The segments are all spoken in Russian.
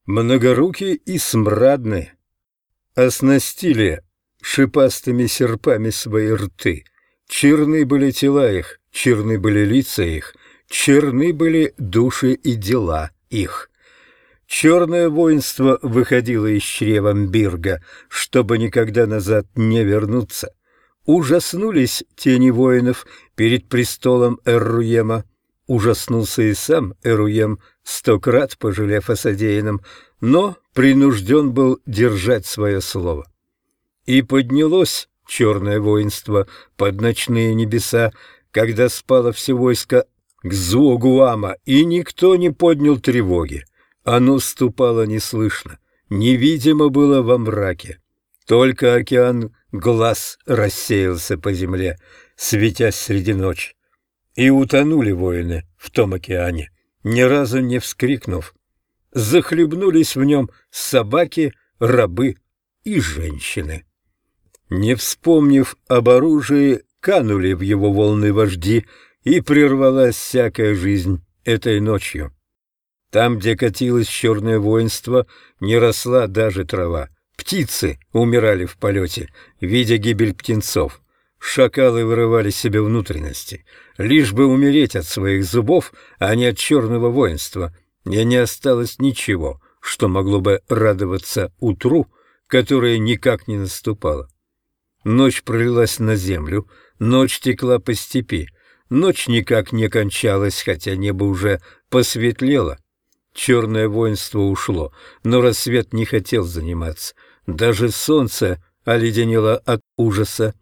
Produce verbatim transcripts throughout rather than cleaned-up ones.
Многорукие и смрадные оснастили шипастыми серпами свои рты. Черны были тела их, черны были лица их, черны были души и дела их. Черное воинство выходило из чрева Мбирга, чтобы никогда назад не вернуться. Ужаснулись тени воинов перед престолом Эруема. Ужаснулся и сам Эруем, сто крат пожалев о содеянном, но принужден был держать свое слово. И поднялось черное воинство под ночные небеса, когда спало все войско Гзуогуама, и никто не поднял тревоги. Оно ступало неслышно, невидимо было во мраке. Только океан глаз рассеялся по земле, светясь среди ночи. И утонули воины в том океане, ни разу не вскрикнув. Захлебнулись в нем собаки, рабы и женщины. Не вспомнив об оружии, канули в его волны вожди, и прервалась всякая жизнь этой ночью. Там, где катилось черное воинство, не росла даже трава. Птицы умирали в полете, видя гибель птенцов. Шакалы вырывали себе внутренности, лишь бы умереть от своих зубов, а не от черного воинства. И не осталось ничего, что могло бы радоваться утру, которое никак не наступало. Ночь пролилась на землю, ночь текла по степи, ночь никак не кончалась, хотя небо уже посветлело. Черное воинство ушло, но рассвет не хотел заниматься. Даже солнце оледенело от ужаса.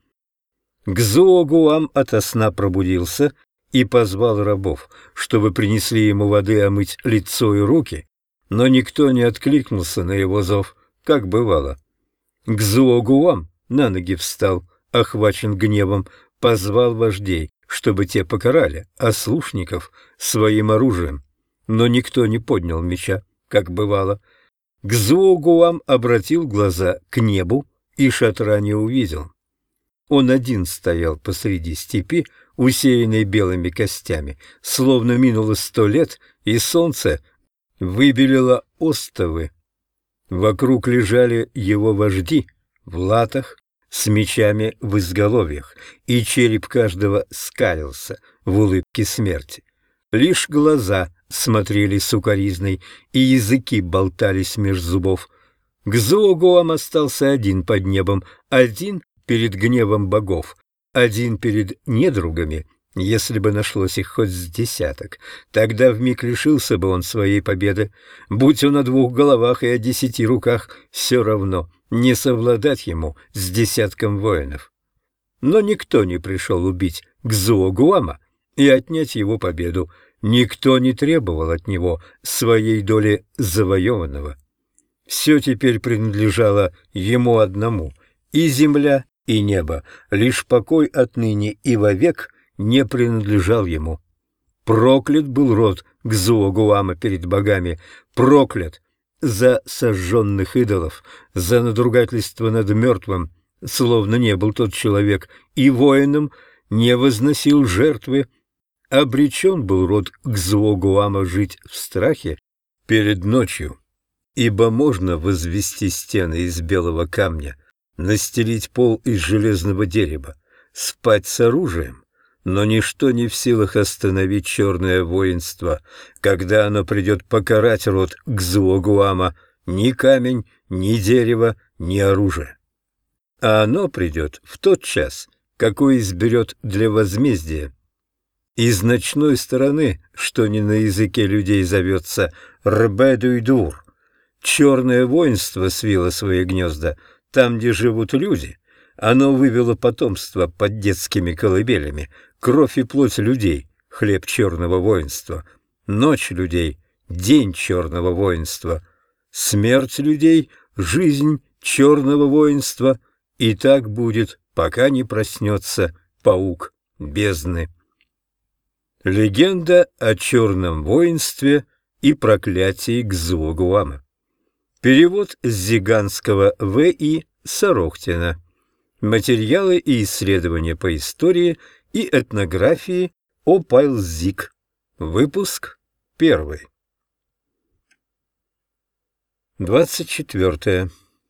Гзуогуам ото сна пробудился и позвал рабов, чтобы принесли ему воды омыть лицо и руки, но никто не откликнулся на его зов, как бывало. Гзуогуам на ноги встал, охвачен гневом, позвал вождей, чтобы те покарали ослушников своим оружием, но никто не поднял меча, как бывало. Гзуогуам обратил глаза к небу и шатра не увидел. Он один стоял посреди степи, усеянной белыми костями, словно минуло сто лет, и солнце выбелило остовы. Вокруг лежали его вожди в латах, с мечами в изголовьях, и череп каждого скалился в улыбке смерти. Лишь глаза смотрели сукоризной, и языки болтались меж зубов. Гзуогуам остался один под небом, один перед гневом богов, один перед недругами, если бы нашлось их хоть с десяток. Тогда вмиг лишился бы он своей победы. Будь он о двух головах и о десяти руках, все равно не совладать ему с десятком воинов. Но никто не пришел убить Гзуогуама и отнять его победу. Никто не требовал от него своей доли завоеванного. Все теперь принадлежало ему одному, и земля, и небо, лишь покой отныне и вовек не принадлежал ему. Проклят был род Гзуогуама перед богами, проклят за сожженных идолов, за надругательство над мертвым, словно не был тот человек, и воином не возносил жертвы. Обречен был род Гзуогуама жить в страхе перед ночью, ибо можно возвести стены из белого камня, настелить пол из железного дерева, спать с оружием, но ничто не в силах остановить черное воинство, когда оно придет покарать род Гзуогуама, ни камень, ни дерево, ни оружие. А оно придет в тот час, какой изберет для возмездия. Из ночной стороны, что не на языке людей зовется Рбедуйдур, черное воинство свило свои гнезда там, где живут люди. Оно вывело потомство под детскими колыбелями, кровь и плоть людей, хлеб черного воинства, ночь людей, день черного воинства, смерть людей, жизнь черного воинства, и так будет, пока не проснется паук бездны. Легенда о черном воинстве и проклятии Гзуогуама. Перевод с зиганского В И Сорохтина. Материалы и исследования по истории и этнографии Опайлзик. Выпуск первый. Двадцать четвертое.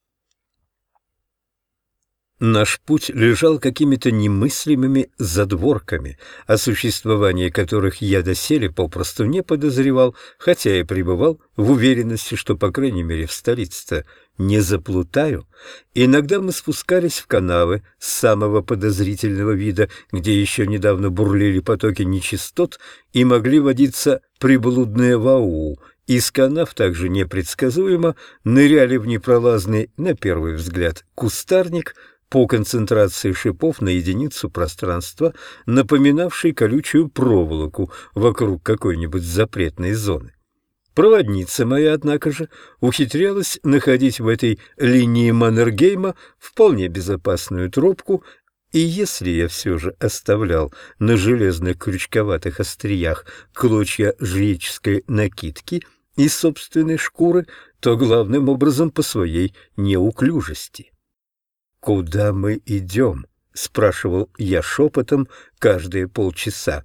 Наш путь лежал какими-то немыслимыми задворками, о существовании которых я доселе попросту не подозревал, хотя и пребывал в уверенности, что, по крайней мере, в столице-то не заплутаю. Иногда мы спускались в канавы самого подозрительного вида, где еще недавно бурлили потоки нечистот и могли водиться приблудные вау. Из канав также непредсказуемо ныряли в непролазный, на первый взгляд, кустарник, по концентрации шипов на единицу пространства, напоминавший колючую проволоку вокруг какой-нибудь запретной зоны. Проводница моя, однако же, ухитрялась находить в этой линии Маннергейма вполне безопасную тропку, и если я все же оставлял на железных крючковатых остриях клочья жреческой накидки из собственной шкуры, то главным образом по своей неуклюжести. «Куда мы идем?» — спрашивал я шепотом каждые полчаса.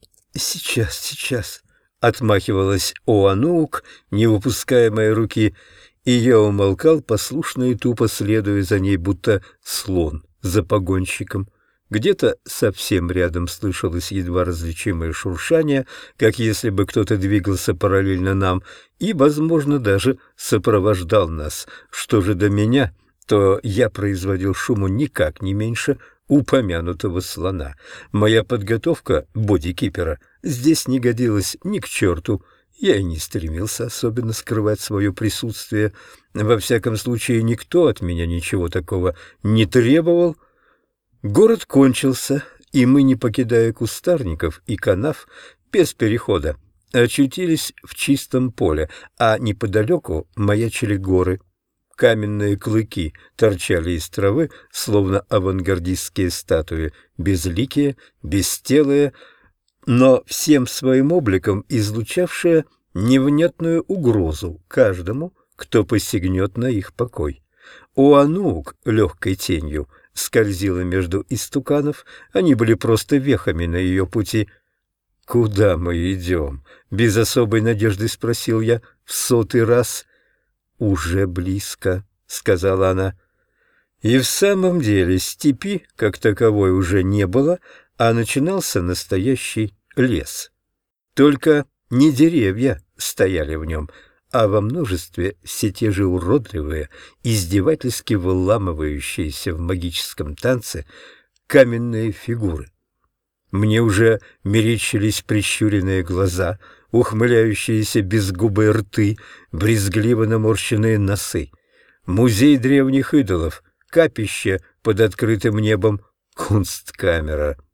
«Сейчас, сейчас», — отмахивалась Оануук, не выпуская моей руки, и я умолкал, послушно и тупо следуя за ней, будто слон за погонщиком. Где-то совсем рядом слышалось едва различимое шуршание, как если бы кто-то двигался параллельно нам и, возможно, даже сопровождал нас. Что же до меня, то я производил шуму никак не меньше упомянутого слона. Моя подготовка бодикипера здесь не годилась ни к черту. Я и не стремился особенно скрывать свое присутствие. Во всяком случае, никто от меня ничего такого не требовал. Город кончился, и мы, не покидая кустарников и канав, без перехода, очутились в чистом поле, а неподалеку маячили горы. Каменные клыки торчали из травы, словно авангардистские статуи, безликие, бестелые, но всем своим обликом излучавшие невнятную угрозу каждому, кто посягнет на их покой. Оануук легкой тенью скользила между истуканов, они были просто вехами на ее пути. «Куда мы идем?» — без особой надежды спросил я в сотый раз. «Уже близко», — сказала она. И в самом деле степи, как таковой, уже не было, а начинался настоящий лес. Только не деревья стояли в нем, а во множестве все те же уродливые, издевательски выламывающиеся в магическом танце каменные фигуры. Мне уже мерещились прищуренные глаза, ухмыляющиеся безгубые рты, брезгливо наморщенные носы. Музей древних идолов, капище под открытым небом, кунсткамера.